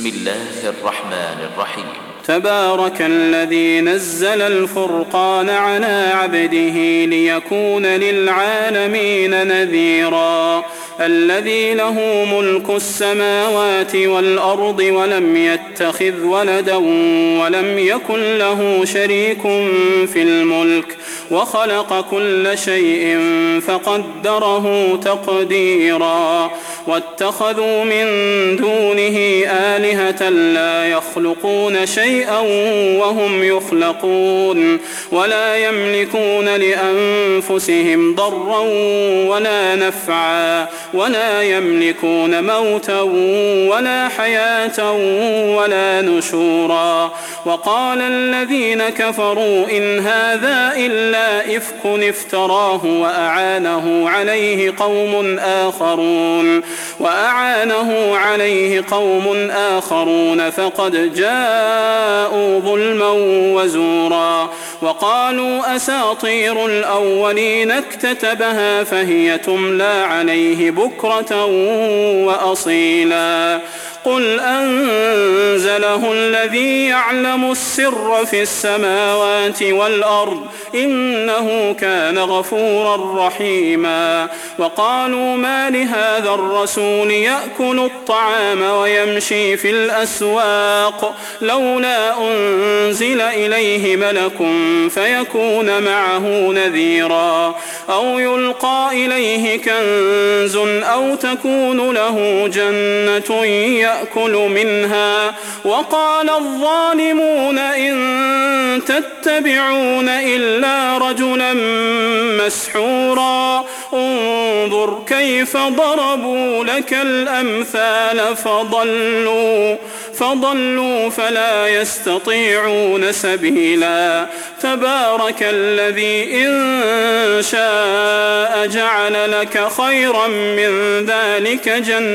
بسم الله الرحمن الرحيم تبارك الذي نزل الفرقان على عبده ليكون للعالمين نذيرا الذي له ملك السماوات والأرض ولم يتخذ ولدا ولم يكن له شريك في الملك وخلق كل شيء فقدره تقديرا واتخذوا من دونه آلهة لا يخلقون شيئا وهم يخلقون ولا يملكون لأنفسهم ضرا ولا نفعا ولا يملكون موتا ولا حياة ولا نشورا وقال الذين كفروا إن هذا إلا إفك افتراه وأعانه عليه قوم آخرون فقد جاءوا ظلما وزورا وقالوا أساطير الأولين اكتتبها فهي تملى عليه بكرة وأصيلا قل أنزله الذي يعلم السر في السماوات والأرض إنه كان غفورا رحيما وقالوا ما لهذا الرسول يأكل الطعام ويمشي في الأسواق لولا أنزل إليه ملك فيكون معه نذيرا أو يلقى إليه كنز أو تكون له جنة يأكل منها وقال الظالمون إن تتبعون إلا رجلا مسحورا انظر كيف ضربوا لك الأمثال فضلوا فلا يستطيعون سبيلا تبارك الذي إن شاء جعل لك خيرا من ذلك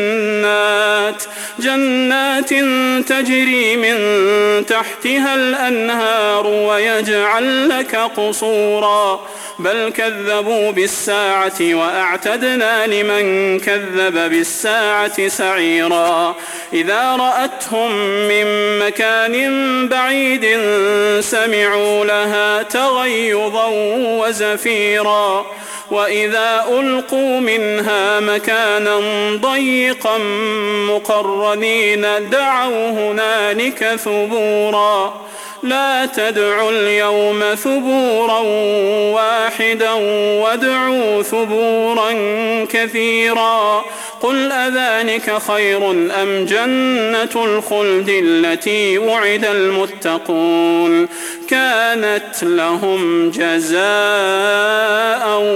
جنات تجري من تحتها الأنهار ويجعل لك قصورا بل كذبوا بالساعة وأعتدنا لمن كذب بالساعة سعيرا إذا رأتهم من مكان بعيد سمعوا لها تغيظا وزفيرا وإذا ألقوا منها مكانا ضيقا مقرنين دعوا هنالك ثبورا لا تدعوا اليوم ثبورا واحدا وادعوا ثبورا كثيرا قل أذلك خير أم جنة الخلد التي وعد المتقون كانت لهم جزاء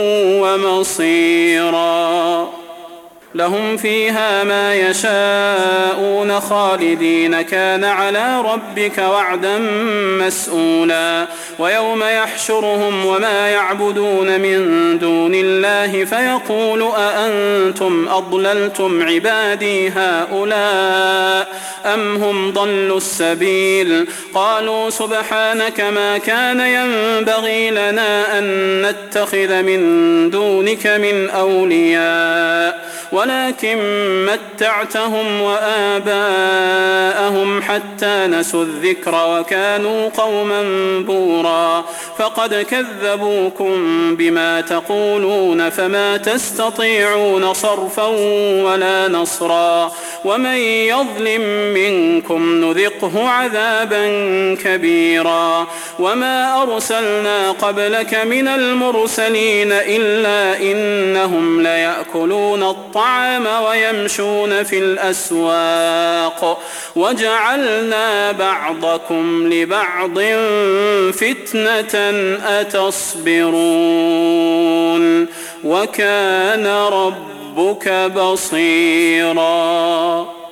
ومصيرا لهم فيها ما يشاءون خالدين كان على ربك وعدا مسئولا ويوم يحشرهم وما يعبدون من دون الله فيقول أأنتم أضللتم عبادي هؤلاء أم هم ضلوا السبيل قالوا سبحانك ما كان ينبغي لنا أن نتخذ من دونك من أولياء ولكن متعتهم وآباءهم حتى نسوا الذكر وكانوا قوما بورا فقد كذبوكم بما تقولون فما تستطيعون صرفا ولا نصرا ومن يظلم منكم نذقه عذابا كبيرا وما أرسلنا قبلك من المرسلين إلا إنهم ليأكلون الطعام ويمشون في الأسواق وجعلنا بعضكم لبعض فتنة أتصبرون وكان ربك بصيرا